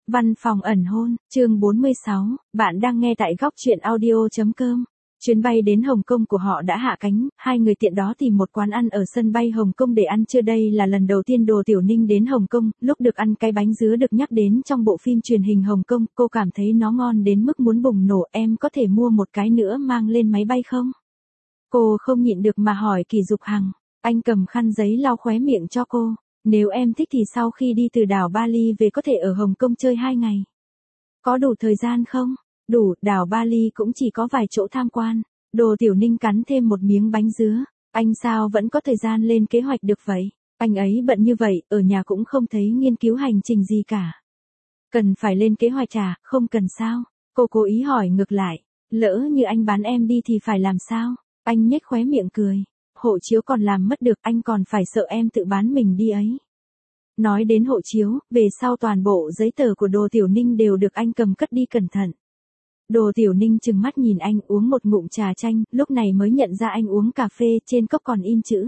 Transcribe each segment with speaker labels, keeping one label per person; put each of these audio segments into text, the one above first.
Speaker 1: Văn phòng ẩn hôn, chương 46, bạn đang nghe tại góc truyện audio.com. Chuyến bay đến Hồng Kông của họ đã hạ cánh, hai người tiện đó tìm một quán ăn ở sân bay Hồng Kông để ăn trưa. Đây là lần đầu tiên Đồ Tiểu Ninh đến Hồng Kông, lúc được ăn cái bánh dứa được nhắc đến trong bộ phim truyền hình Hồng Kông, cô cảm thấy nó ngon đến mức muốn bùng nổ. Em có thể mua một cái nữa mang lên máy bay không? Cô không nhịn được mà hỏi Kỳ Dục Hằng. Anh cầm khăn giấy lau khóe miệng cho cô. Nếu em thích thì sau khi đi từ đảo Bali về có thể ở Hồng Kông chơi 2 ngày. Có đủ thời gian không? Đủ, đảo Bali cũng chỉ có vài chỗ tham quan. Đồ Tiểu Ninh cắn thêm một miếng bánh dứa. Anh sao vẫn có thời gian lên kế hoạch được vậy? Anh ấy bận như vậy, ở nhà cũng không thấy nghiên cứu hành trình gì cả. Cần phải lên kế hoạch à, không cần sao? Cô cố ý hỏi ngược lại. Lỡ như anh bán em đi thì phải làm sao? Anh nhếch khóe miệng cười. Hộ chiếu còn làm mất được, anh còn phải sợ em tự bán mình đi ấy. Nói đến hộ chiếu, về sau toàn bộ giấy tờ của Đồ Tiểu Ninh đều được anh cầm cất đi cẩn thận. Đồ Tiểu Ninh trừng mắt nhìn anh uống một ngụm trà chanh, lúc này mới nhận ra anh uống cà phê, trên cốc còn in chữ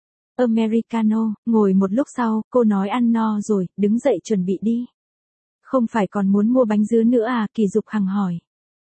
Speaker 1: Americano. Ngồi một lúc sau, cô nói ăn no rồi, đứng dậy chuẩn bị đi. Không phải còn muốn mua bánh dứa nữa à? Kỳ Dục Hằng hỏi.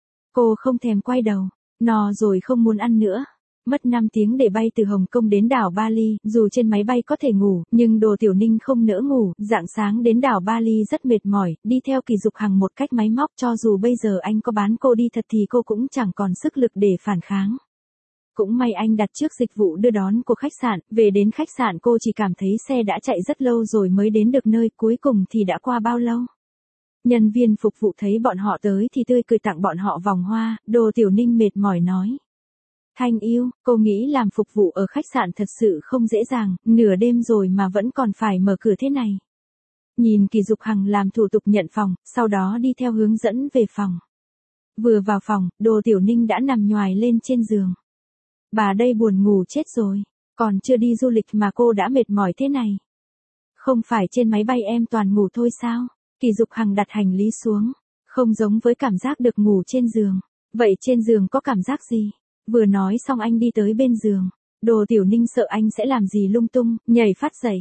Speaker 1: Cô không thèm quay đầu, no rồi không muốn ăn nữa. Mất 5 tiếng để bay từ Hồng Kông đến đảo Bali, dù trên máy bay có thể ngủ, nhưng Đồ Tiểu Ninh không nỡ ngủ. Rạng sáng đến đảo Bali rất mệt mỏi, đi theo Kỳ Dục Hằng một cách máy móc, cho dù bây giờ anh có bán cô đi thật thì cô cũng chẳng còn sức lực để phản kháng. Cũng may anh đặt trước dịch vụ đưa đón của khách sạn, về đến khách sạn cô chỉ cảm thấy xe đã chạy rất lâu rồi mới đến được nơi, cuối cùng thì đã qua bao lâu. Nhân viên phục vụ thấy bọn họ tới thì tươi cười tặng bọn họ vòng hoa. Đồ Tiểu Ninh mệt mỏi nói. Thanh yêu, cô nghĩ làm phục vụ ở khách sạn thật sự không dễ dàng, nửa đêm rồi mà vẫn còn phải mở cửa thế này. Nhìn Kỳ Dục Hằng làm thủ tục nhận phòng, sau đó đi theo hướng dẫn về phòng. Vừa vào phòng, Đồ Tiểu Ninh đã nằm nhoài lên trên giường. Bà đây buồn ngủ chết rồi, còn chưa đi du lịch mà cô đã mệt mỏi thế này. Không phải trên máy bay em toàn ngủ thôi sao? Kỳ Dục Hằng đặt hành lý xuống, không giống với cảm giác được ngủ trên giường. Vậy trên giường có cảm giác gì? Vừa nói xong anh đi tới bên giường. Đồ Tiểu Ninh sợ anh sẽ làm gì lung tung, nhảy phát dậy.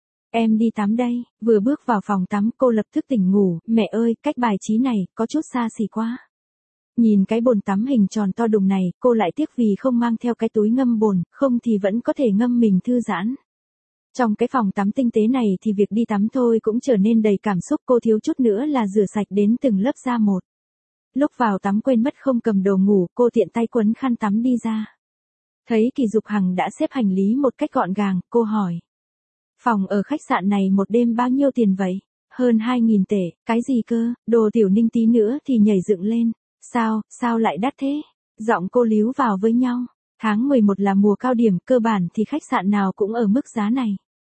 Speaker 1: Em đi tắm đây. Vừa bước vào phòng tắm cô lập tức tỉnh ngủ. Mẹ ơi, cách bài trí này, có chút xa xỉ quá. Nhìn cái bồn tắm hình tròn to đùng này, cô lại tiếc vì không mang theo cái túi ngâm bồn, không thì vẫn có thể ngâm mình thư giãn. Trong cái phòng tắm tinh tế này thì việc đi tắm thôi cũng trở nên đầy cảm xúc, cô thiếu chút nữa là rửa sạch đến từng lớp da một. Lúc vào tắm quên mất không cầm đồ ngủ, cô tiện tay quấn khăn tắm đi ra. Thấy Kỳ Dục Hằng đã xếp hành lý một cách gọn gàng, cô hỏi. Phòng ở khách sạn này một đêm bao nhiêu tiền vậy? Hơn 2.000 tệ, cái gì cơ? Đồ Tiểu Ninh tí nữa thì nhảy dựng lên. Sao lại đắt thế? Giọng cô líu vào với nhau. Tháng 11 là mùa cao điểm, cơ bản thì khách sạn nào cũng ở mức giá này.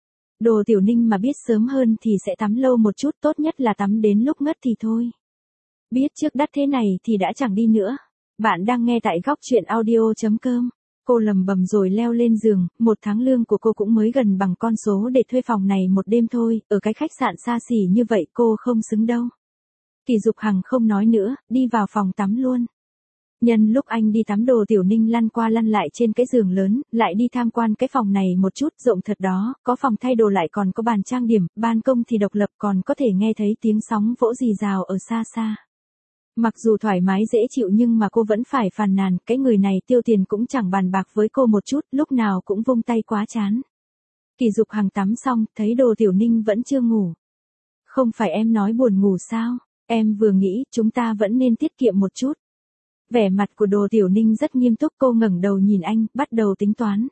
Speaker 1: Đồ Tiểu Ninh mà biết sớm hơn thì sẽ tắm lâu một chút, tốt nhất là tắm đến lúc ngất thì thôi. Biết trước đắt thế này thì đã chẳng đi nữa. Bạn đang nghe tại góc truyện audio.com. Cô lầm bầm rồi leo lên giường, 1 tháng lương của cô cũng mới gần bằng con số để thuê phòng này một đêm thôi, ở cái khách sạn xa xỉ như vậy cô không xứng đâu. Kỳ Dục Hằng không nói nữa, đi vào phòng tắm luôn. Nhân lúc anh đi tắm, Đồ Tiểu Ninh lăn qua lăn lại trên cái giường lớn, lại đi tham quan cái phòng này một chút, rộng thật đó, có phòng thay đồ lại còn có bàn trang điểm, ban công thì độc lập, còn có thể nghe thấy tiếng sóng vỗ rì rào ở xa xa. Mặc dù thoải mái dễ chịu nhưng mà cô vẫn phải phàn nàn, cái người này tiêu tiền cũng chẳng bàn bạc với cô một chút, lúc nào cũng vung tay quá chán. Kỳ Dục Hằng tắm xong, thấy Đồ Tiểu Ninh vẫn chưa ngủ. Không phải em nói buồn ngủ sao? Em vừa nghĩ chúng ta vẫn nên tiết kiệm một chút. Vẻ mặt của Đồ Tiểu Ninh rất nghiêm túc, cô ngẩng đầu nhìn anh, bắt đầu tính toán.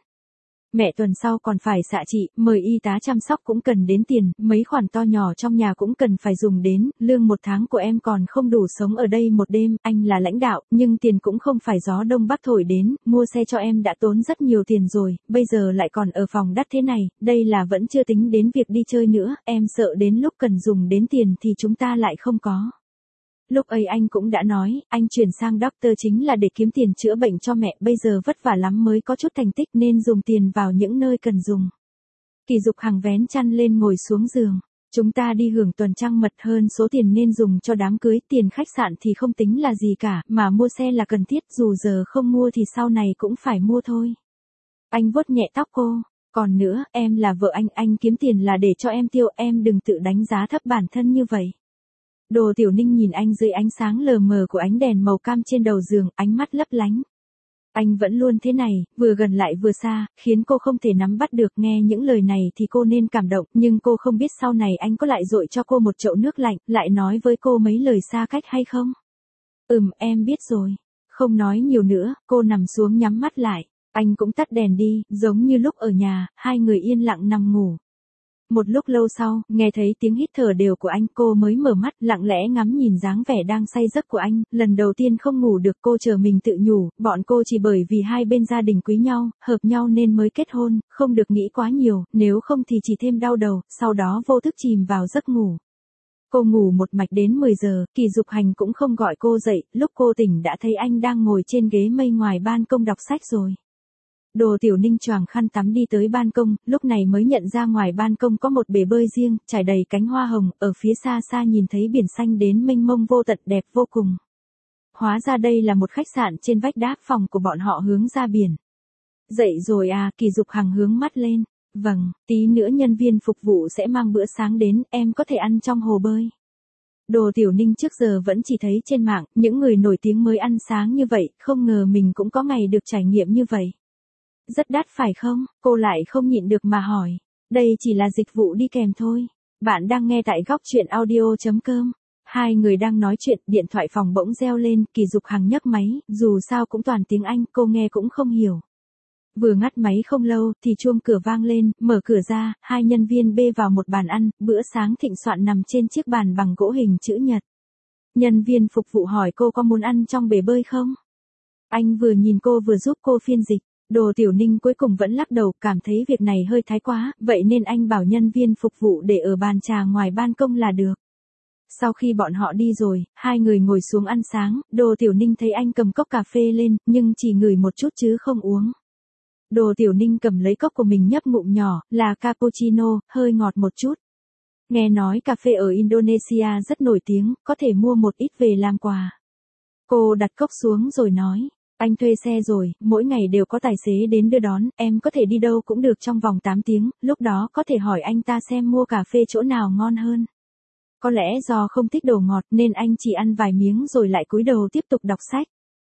Speaker 1: Mẹ tuần sau còn phải xạ trị, mời y tá chăm sóc cũng cần đến tiền, mấy khoản to nhỏ trong nhà cũng cần phải dùng đến, lương 1 tháng của em còn không đủ sống ở đây một đêm, anh là lãnh đạo, nhưng tiền cũng không phải gió đông bắc thổi đến, mua xe cho em đã tốn rất nhiều tiền rồi, bây giờ lại còn ở phòng đắt thế này, đây là vẫn chưa tính đến việc đi chơi nữa, em sợ đến lúc cần dùng đến tiền thì chúng ta lại không có. Lúc ấy anh cũng đã nói, anh chuyển sang doctor chính là để kiếm tiền chữa bệnh cho mẹ, bây giờ vất vả lắm mới có chút thành tích nên dùng tiền vào những nơi cần dùng. Kỳ Dục Hằng vén chăn lên ngồi xuống giường. Chúng ta đi hưởng tuần trăng mật, hơn số tiền nên dùng cho đám cưới, tiền khách sạn thì không tính là gì cả, mà mua xe là cần thiết, dù giờ không mua thì sau này cũng phải mua thôi. Anh vuốt nhẹ tóc cô. Còn nữa, em là vợ anh kiếm tiền là để cho em tiêu, em đừng tự đánh giá thấp bản thân như vậy. Đồ Tiểu Ninh nhìn anh dưới ánh sáng lờ mờ của ánh đèn màu cam trên đầu giường, ánh mắt lấp lánh. Anh vẫn luôn thế này, vừa gần lại vừa xa, khiến cô không thể nắm bắt được. Nghe những lời này thì cô nên cảm động, nhưng cô không biết sau này anh có lại dội cho cô một chậu nước lạnh, lại nói với cô mấy lời xa cách hay không. Em biết rồi. Không nói nhiều nữa, cô nằm xuống nhắm mắt lại. Anh cũng tắt đèn đi, giống như lúc ở nhà, hai người yên lặng nằm ngủ. Một lúc lâu sau, nghe thấy tiếng hít thở đều của anh, cô mới mở mắt, lặng lẽ ngắm nhìn dáng vẻ đang say giấc của anh. Lần đầu tiên không ngủ được, cô chờ mình tự nhủ, bọn cô chỉ bởi vì hai bên gia đình quý nhau, hợp nhau nên mới kết hôn, không được nghĩ quá nhiều, nếu không thì chỉ thêm đau đầu, sau đó vô thức chìm vào giấc ngủ. Cô ngủ một mạch đến 10 giờ, Kỳ Dục Hành cũng không gọi cô dậy, lúc cô tỉnh đã thấy anh đang ngồi trên ghế mây ngoài ban công đọc sách rồi. Đồ Tiểu Ninh choàng khăn tắm đi tới ban công, lúc này mới nhận ra ngoài ban công có một bể bơi riêng, trải đầy cánh hoa hồng, ở phía xa xa nhìn thấy biển xanh đến mênh mông vô tận đẹp vô cùng. Hóa ra đây là một khách sạn trên vách đá, phòng của bọn họ hướng ra biển. Dậy rồi à, Kỳ Dục Hằng hướng mắt lên. Vâng, tí nữa nhân viên phục vụ sẽ mang bữa sáng đến, em có thể ăn trong hồ bơi. Đồ Tiểu Ninh trước giờ vẫn chỉ thấy trên mạng, những người nổi tiếng mới ăn sáng như vậy, không ngờ mình cũng có ngày được trải nghiệm như vậy. Rất đắt phải không? Cô lại không nhịn được mà hỏi. Đây chỉ là dịch vụ đi kèm thôi. Bạn đang nghe tại góc truyện audio.com. Hai người đang nói chuyện, điện thoại phòng bỗng reo lên, Kỳ Dục Hằng nhấc máy, dù sao cũng toàn tiếng Anh, cô nghe cũng không hiểu. Vừa ngắt máy không lâu, thì chuông cửa vang lên, mở cửa ra, hai nhân viên bê vào một bàn ăn, bữa sáng thịnh soạn nằm trên chiếc bàn bằng gỗ hình chữ nhật. Nhân viên phục vụ hỏi cô có muốn ăn trong bể bơi không? Anh vừa nhìn cô vừa giúp cô phiên dịch. Đồ Tiểu Ninh cuối cùng vẫn lắc đầu, cảm thấy việc này hơi thái quá, vậy nên anh bảo nhân viên phục vụ để ở bàn trà ngoài ban công là được. Sau khi bọn họ đi rồi, hai người ngồi xuống ăn sáng, Đồ Tiểu Ninh thấy anh cầm cốc cà phê lên, nhưng chỉ ngửi một chút chứ không uống. Đồ Tiểu Ninh cầm lấy cốc của mình nhấp ngụm nhỏ, là cappuccino, hơi ngọt một chút. Nghe nói cà phê ở Indonesia rất nổi tiếng, có thể mua một ít về làm quà. Cô đặt cốc xuống rồi nói. Anh thuê xe rồi, mỗi ngày đều có tài xế đến đưa đón, em có thể đi đâu cũng được trong vòng 8 tiếng, lúc đó có thể hỏi anh ta xem mua cà phê chỗ nào ngon hơn. Có lẽ do không thích đồ ngọt nên anh chỉ ăn vài miếng rồi lại cúi đầu tiếp tục đọc sách.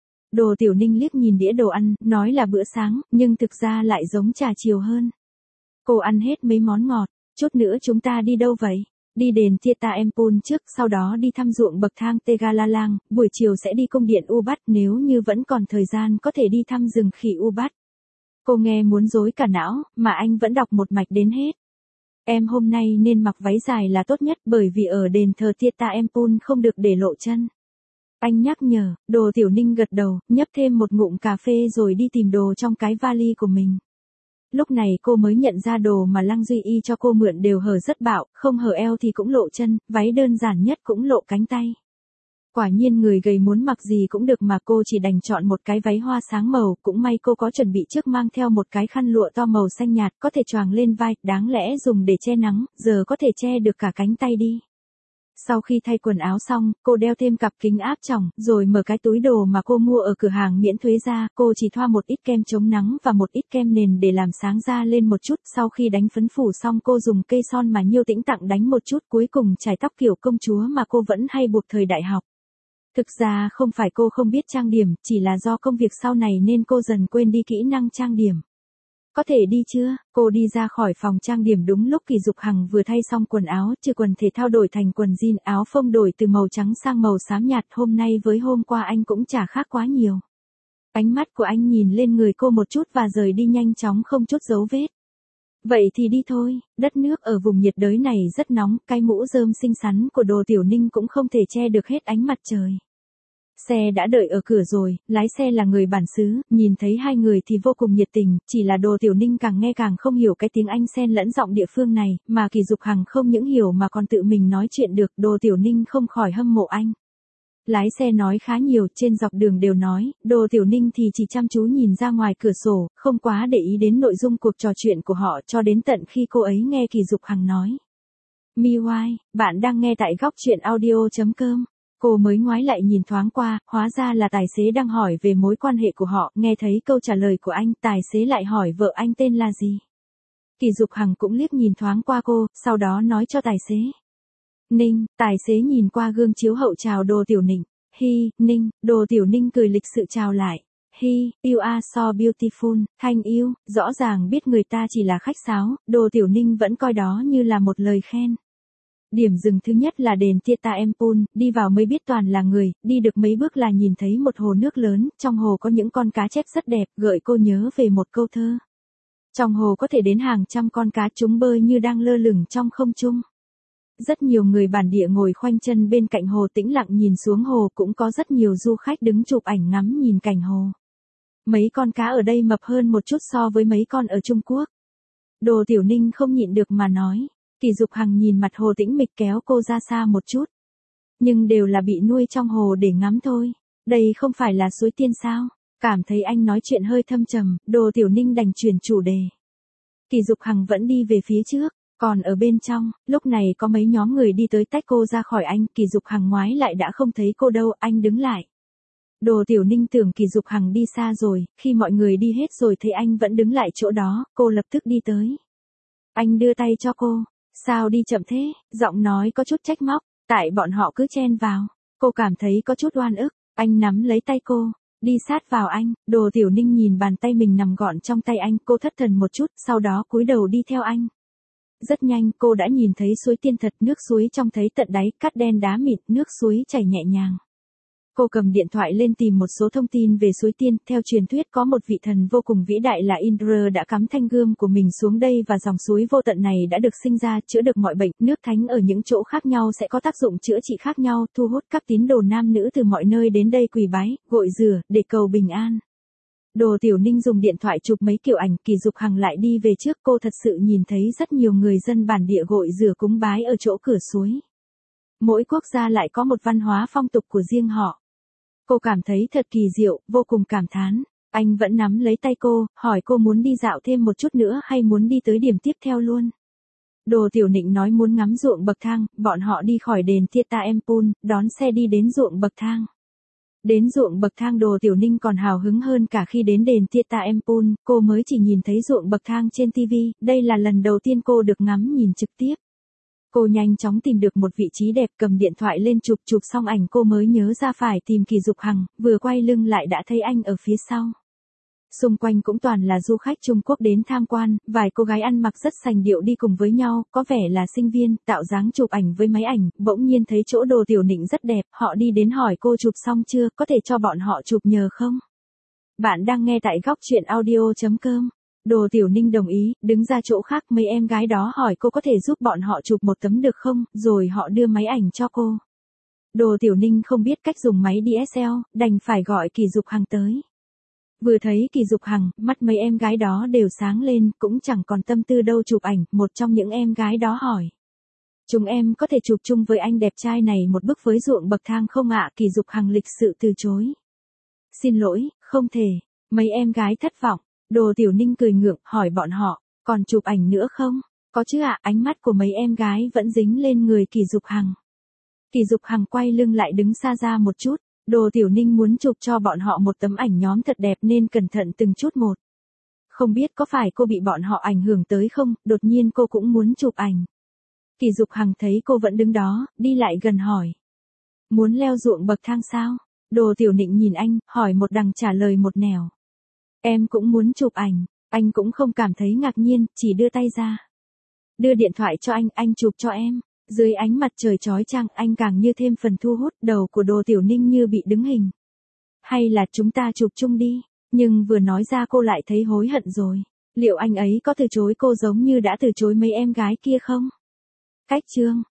Speaker 1: Đồ Tiểu Ninh liếc nhìn đĩa đồ ăn, nói là bữa sáng, nhưng thực ra lại giống trà chiều hơn. Cô ăn hết mấy món ngọt, chút nữa chúng ta đi đâu vậy? Đi đền Thieta Empul trước, sau đó đi thăm ruộng bậc thang Tegalalang, buổi chiều sẽ đi cung điện Ubat, nếu như vẫn còn thời gian có thể đi thăm rừng khỉ Ubat. Cô nghe muốn rối cả não, mà anh vẫn đọc một mạch đến hết. Em hôm nay nên mặc váy dài là tốt nhất bởi vì ở đền thờ Thieta Empul không được để lộ chân. Anh nhắc nhở, Đồ Tiểu Ninh gật đầu, nhấp thêm một ngụm cà phê rồi đi tìm đồ trong cái vali của mình. Lúc này cô mới nhận ra đồ mà Lăng Duy Y cho cô mượn đều hở rất bạo, không hở eo thì cũng lộ chân, váy đơn giản nhất cũng lộ cánh tay. Quả nhiên người gầy muốn mặc gì cũng được mà cô chỉ đành chọn một cái váy hoa sáng màu, cũng may cô có chuẩn bị trước mang theo một cái khăn lụa to màu xanh nhạt có thể choàng lên vai, đáng lẽ dùng để che nắng, giờ có thể che được cả cánh tay đi. Sau khi thay quần áo xong, cô đeo thêm cặp kính áp tròng, rồi mở cái túi đồ mà cô mua ở cửa hàng miễn thuế ra, cô chỉ thoa một ít kem chống nắng và một ít kem nền để làm sáng da lên một chút, sau khi đánh phấn phủ xong cô dùng cây son mà Nhiêu Tĩnh tặng đánh một chút, cuối cùng chải tóc kiểu công chúa mà cô vẫn hay buộc thời đại học. Thực ra không phải cô không biết trang điểm, chỉ là do công việc sau này nên cô dần quên đi kỹ năng trang điểm. Có thể đi chưa? Cô đi ra khỏi phòng trang điểm đúng lúc Kỳ Dục Hằng vừa thay xong quần áo, trừ quần thể thao đổi thành quần jean, áo phông đổi từ màu trắng sang màu xám nhạt, hôm nay với hôm qua anh cũng chả khác quá nhiều. Ánh mắt của anh nhìn lên người cô một chút và rời đi nhanh chóng không chút dấu vết. Vậy thì đi thôi, đất nước ở vùng nhiệt đới này rất nóng, cái mũ rơm xinh xắn của Đồ Tiểu Ninh cũng không thể che được hết ánh mặt trời. Xe đã đợi ở cửa rồi, lái xe là người bản xứ, nhìn thấy hai người thì vô cùng nhiệt tình, chỉ là Đồ Tiểu Ninh càng nghe càng không hiểu cái tiếng Anh xen lẫn giọng địa phương này, mà Kỳ Dục Hằng không những hiểu mà còn tự mình nói chuyện được, Đồ Tiểu Ninh không khỏi hâm mộ anh. Lái xe nói khá nhiều, trên dọc đường đều nói, Đồ Tiểu Ninh thì chỉ chăm chú nhìn ra ngoài cửa sổ, không quá để ý đến nội dung cuộc trò chuyện của họ cho đến tận khi cô ấy nghe Kỳ Dục Hằng nói. MIUI, bạn đang nghe tại góc truyện audio.com. Cô mới ngoái lại nhìn thoáng qua, hóa ra là tài xế đang hỏi về mối quan hệ của họ, nghe thấy câu trả lời của anh, tài xế lại hỏi vợ anh tên là gì. Kỳ Dục Hằng cũng liếc nhìn thoáng qua cô, sau đó nói cho tài xế. Ninh, tài xế nhìn qua gương chiếu hậu chào Đồ Tiểu Ninh. Hi, Ninh, Đồ Tiểu Ninh cười lịch sự chào lại. Hi, you are so beautiful, Thanh yêu, rõ ràng biết người ta chỉ là khách sáo, Đồ Tiểu Ninh vẫn coi đó như là một lời khen. Điểm dừng thứ nhất là đền Tieta Empul, đi vào mới biết toàn là người, đi được mấy bước là nhìn thấy một hồ nước lớn, trong hồ có những con cá chép rất đẹp, gợi cô nhớ về một câu thơ. Trong hồ có thể đến hàng trăm con cá, chúng bơi như đang lơ lửng trong không trung. Rất nhiều người bản địa ngồi khoanh chân bên cạnh hồ tĩnh lặng nhìn xuống hồ, cũng có rất nhiều du khách đứng chụp ảnh ngắm nhìn cảnh hồ. Mấy con cá ở đây mập hơn một chút so với mấy con ở Trung Quốc. Đồ Tiểu Ninh không nhịn được mà nói. Kỳ Dục Hằng nhìn mặt hồ tĩnh mịch kéo cô ra xa một chút. Nhưng đều là bị nuôi trong hồ để ngắm thôi. Đây không phải là suối tiên sao? Cảm thấy anh nói chuyện hơi thâm trầm, Đồ Tiểu Ninh đành chuyển chủ đề. Kỳ Dục Hằng vẫn đi về phía trước. Còn ở bên trong, lúc này có mấy nhóm người đi tới tách cô ra khỏi anh. Kỳ Dục Hằng ngoái lại đã không thấy cô đâu, anh đứng lại. Đồ Tiểu Ninh tưởng Kỳ Dục Hằng đi xa rồi, khi mọi người đi hết rồi thấy anh vẫn đứng lại chỗ đó, cô lập tức đi tới. Anh đưa tay cho cô. Sao đi chậm thế? Giọng nói có chút trách móc, tại bọn họ cứ chen vào. Cô cảm thấy có chút oan ức, anh nắm lấy tay cô, đi sát vào anh. Đồ Tiểu Ninh nhìn bàn tay mình nằm gọn trong tay anh, cô thất thần một chút, sau đó cúi đầu đi theo anh. Rất nhanh cô đã nhìn thấy suối tiên thật, nước suối trong thấy tận đáy, cát đen đá mịn, nước suối chảy nhẹ nhàng. Cô cầm điện thoại lên tìm một số thông tin về suối tiên, theo truyền thuyết có một vị thần vô cùng vĩ đại là Indra đã cắm thanh gươm của mình xuống đây và dòng suối vô tận này đã được sinh ra, chữa được mọi bệnh, nước thánh ở những chỗ khác nhau sẽ có tác dụng chữa trị khác nhau, thu hút các tín đồ nam nữ từ mọi nơi đến đây quỳ bái, gội rửa, để cầu bình an. Đồ Tiểu Ninh dùng điện thoại chụp mấy kiểu ảnh, Kỳ Dục Hằng lại đi về trước, cô thật sự nhìn thấy rất nhiều người dân bản địa gội rửa cúng bái ở chỗ cửa suối. Mỗi quốc gia lại có một văn hóa phong tục của riêng họ. Cô cảm thấy thật kỳ diệu, vô cùng cảm thán. Anh vẫn nắm lấy tay cô, hỏi cô muốn đi dạo thêm một chút nữa hay muốn đi tới điểm tiếp theo luôn. Đồ Tiểu Ninh nói muốn ngắm ruộng bậc thang, bọn họ đi khỏi đền Tieta Empul, đón xe đi đến ruộng bậc thang. Đến ruộng bậc thang Đồ Tiểu Ninh còn hào hứng hơn cả khi đến đền Tieta Empul, cô mới chỉ nhìn thấy ruộng bậc thang trên TV, đây là lần đầu tiên cô được ngắm nhìn trực tiếp. Cô nhanh chóng tìm được một vị trí đẹp, cầm điện thoại lên chụp xong ảnh cô mới nhớ ra phải tìm Kỳ Dục Hằng, vừa quay lưng lại đã thấy anh ở phía sau. Xung quanh cũng toàn là du khách Trung Quốc đến tham quan, vài cô gái ăn mặc rất sành điệu đi cùng với nhau, có vẻ là sinh viên, tạo dáng chụp ảnh với máy ảnh, bỗng nhiên thấy chỗ Đồ Tiểu Ninh rất đẹp, họ đi đến hỏi cô chụp xong chưa, có thể cho bọn họ chụp nhờ không? Bạn đang nghe tại góc truyện audio.com. Đồ Tiểu Ninh đồng ý, đứng ra chỗ khác, mấy em gái đó hỏi cô có thể giúp bọn họ chụp một tấm được không, rồi họ đưa máy ảnh cho cô. Đồ Tiểu Ninh không biết cách dùng máy DSL, đành phải gọi Kỳ Dục Hằng tới. Vừa thấy Kỳ Dục Hằng, mắt mấy em gái đó đều sáng lên, cũng chẳng còn tâm tư đâu chụp ảnh, một trong những em gái đó hỏi. Chúng em có thể chụp chung với anh đẹp trai này một bức với ruộng bậc thang không ạ? Kỳ Dục Hằng lịch sự từ chối. Xin lỗi, không thể. Mấy em gái thất vọng. Đồ Tiểu Ninh cười ngượng, hỏi bọn họ, còn chụp ảnh nữa không? Có chứ ạ, ánh mắt của mấy em gái vẫn dính lên người Kỳ Dục Hằng. Kỳ Dục Hằng quay lưng lại đứng xa ra một chút, Đồ Tiểu Ninh muốn chụp cho bọn họ một tấm ảnh nhóm thật đẹp nên cẩn thận từng chút một. Không biết có phải cô bị bọn họ ảnh hưởng tới không, đột nhiên cô cũng muốn chụp ảnh. Kỳ Dục Hằng thấy cô vẫn đứng đó, đi lại gần hỏi. Muốn leo ruộng bậc thang sao? Đồ Tiểu Ninh nhìn anh, hỏi một đằng trả lời một nẻo. Em cũng muốn chụp ảnh, anh cũng không cảm thấy ngạc nhiên, chỉ đưa tay ra. Đưa điện thoại cho anh chụp cho em. Dưới ánh mặt trời chói chang, anh càng như thêm phần thu hút, đầu của Đồ Tiểu Ninh như bị đứng hình. Hay là chúng ta chụp chung đi, nhưng vừa nói ra cô lại thấy hối hận rồi. Liệu anh ấy có từ chối cô giống như đã từ chối mấy em gái kia không? Cách chương